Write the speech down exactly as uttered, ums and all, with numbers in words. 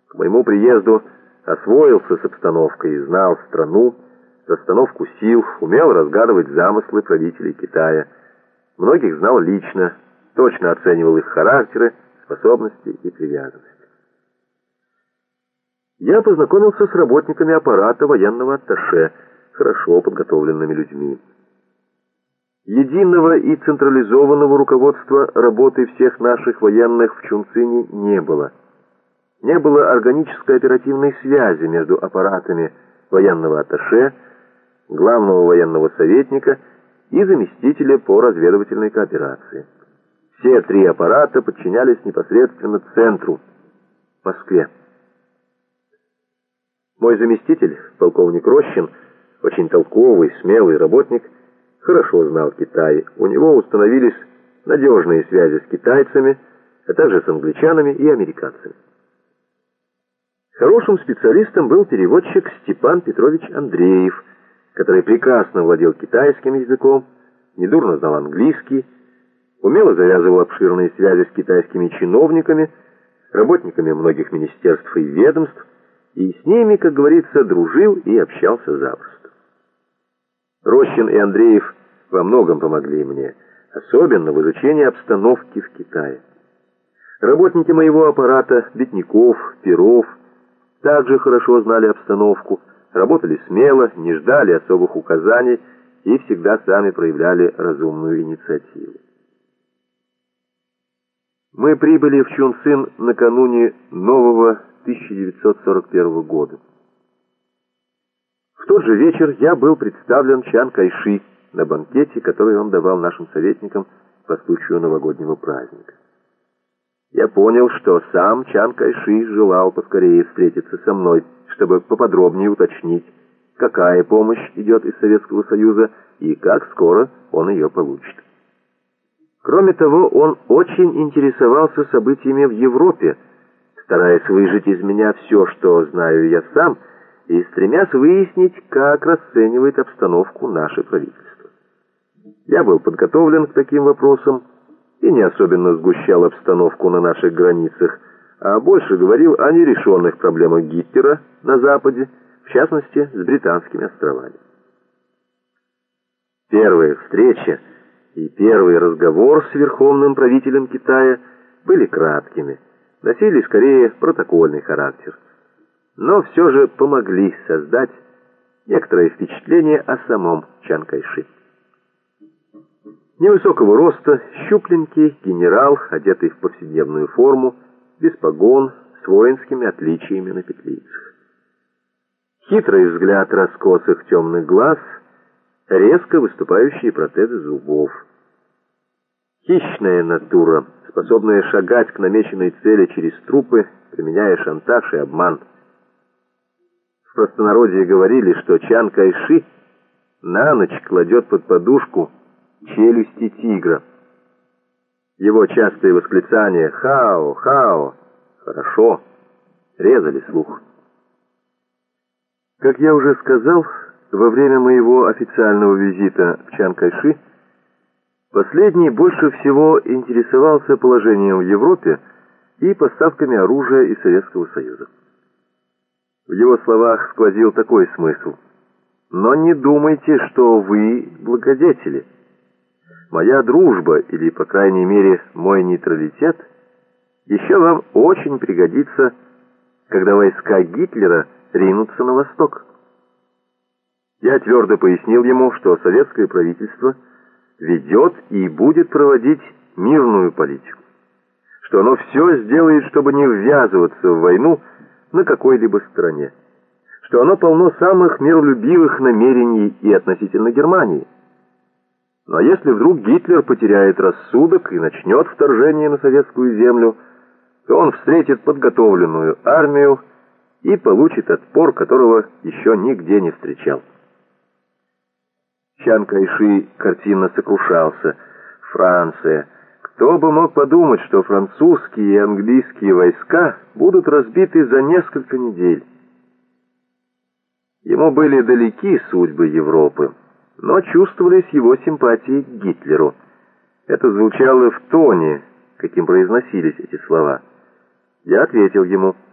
К моему приезду освоился с обстановкой, знал страну, расстановку сил, умел разгадывать замыслы правителей Китая. Многих знал лично, точно оценивал их характеры, способности и привязанности. Я познакомился с работниками аппарата военного атташе, хорошо подготовленными людьми. Единого и централизованного руководства работы всех наших военных в Чунцине не было. Не было органической оперативной связи между аппаратами военного атташе, главного военного советника и заместителя по разведывательной кооперации. Все три аппарата подчинялись непосредственно центру, Москве. Мой заместитель, полковник Рощин, очень толковый, смелый работник, хорошо знал Китай. У него установились надежные связи с китайцами, а также с англичанами и американцами. Хорошим специалистом был переводчик Степан Петрович Андреев, который прекрасно владел китайским языком, недурно знал английский, умело завязывал обширные связи с китайскими чиновниками, работниками многих министерств и ведомств, и с ними, как говорится, дружил и общался запросто. Рощин и Андреев во многом помогли мне, особенно в изучении обстановки в Китае. Работники моего аппарата, Бедняков, Перов, также хорошо знали обстановку, работали смело, не ждали особых указаний и всегда сами проявляли разумную инициативу. Мы прибыли в Чунцин накануне нового тысяча девятьсот сорок первого года. В тот же вечер я был представлен Чан Кайши на банкете, который он давал нашим советникам по случаю новогоднего праздника. Я понял, что сам Чан Кайши желал поскорее встретиться со мной, чтобы поподробнее уточнить, какая помощь идет из Советского Союза и как скоро он ее получит. Кроме того, он очень интересовался событиями в Европе, стараясь выжать из меня все, что знаю я сам, и стремясь выяснить, как расценивает обстановку наше правительство. Я был подготовлен к таким вопросам и не особенно сгущал обстановку на наших границах, а больше говорил о нерешенных проблемах Гитлера на Западе, в частности, с Британскими островами. Первая встреча и первый разговор с верховным правителем Китая были краткими, носили скорее протокольный характер, но все же помогли создать некоторое впечатление о самом Чан Кайши. Невысокого роста, щупленький генерал, одетый в повседневную форму, без погон, с воинскими отличиями на петлицах. Хитрый взгляд раскосых темных глаз, резко выступающие протезы зубов. Хищная натура, способная шагать к намеченной цели через трупы, применяя шантаж и обман. В простонародье говорили, что Чан Кайши на ночь кладет под подушку челюсти тигра. Его частые восклицания «Хао! Хао! Хорошо!» резали слух. Как я уже сказал, во время моего официального визита к Чан Кайши последний больше всего интересовался положением в Европе и поставками оружия из Советского Союза. В его словах сквозил такой смысл: «Но не думайте, что вы благодетели. Моя дружба, или, по крайней мере, мой нейтралитет, еще вам очень пригодится, когда войска Гитлера ринутся на восток». Я твердо пояснил ему, что советское правительство ведет и будет проводить мирную политику, что оно все сделает, чтобы не ввязываться в войну на какой-либо стороне, что оно полно самых миролюбивых намерений и относительно Германии. Но если вдруг Гитлер потеряет рассудок и начнет вторжение на советскую землю, то он встретит подготовленную армию и получит отпор, которого еще нигде не встречал. Чан Кайши картинно сокрушался. Франция. Кто бы мог подумать, что французские и английские войска будут разбиты за несколько недель. Ему были далеки судьбы Европы, но чувствовались его симпатии к Гитлеру. Это звучало в тоне, каким произносились эти слова. Я ответил ему: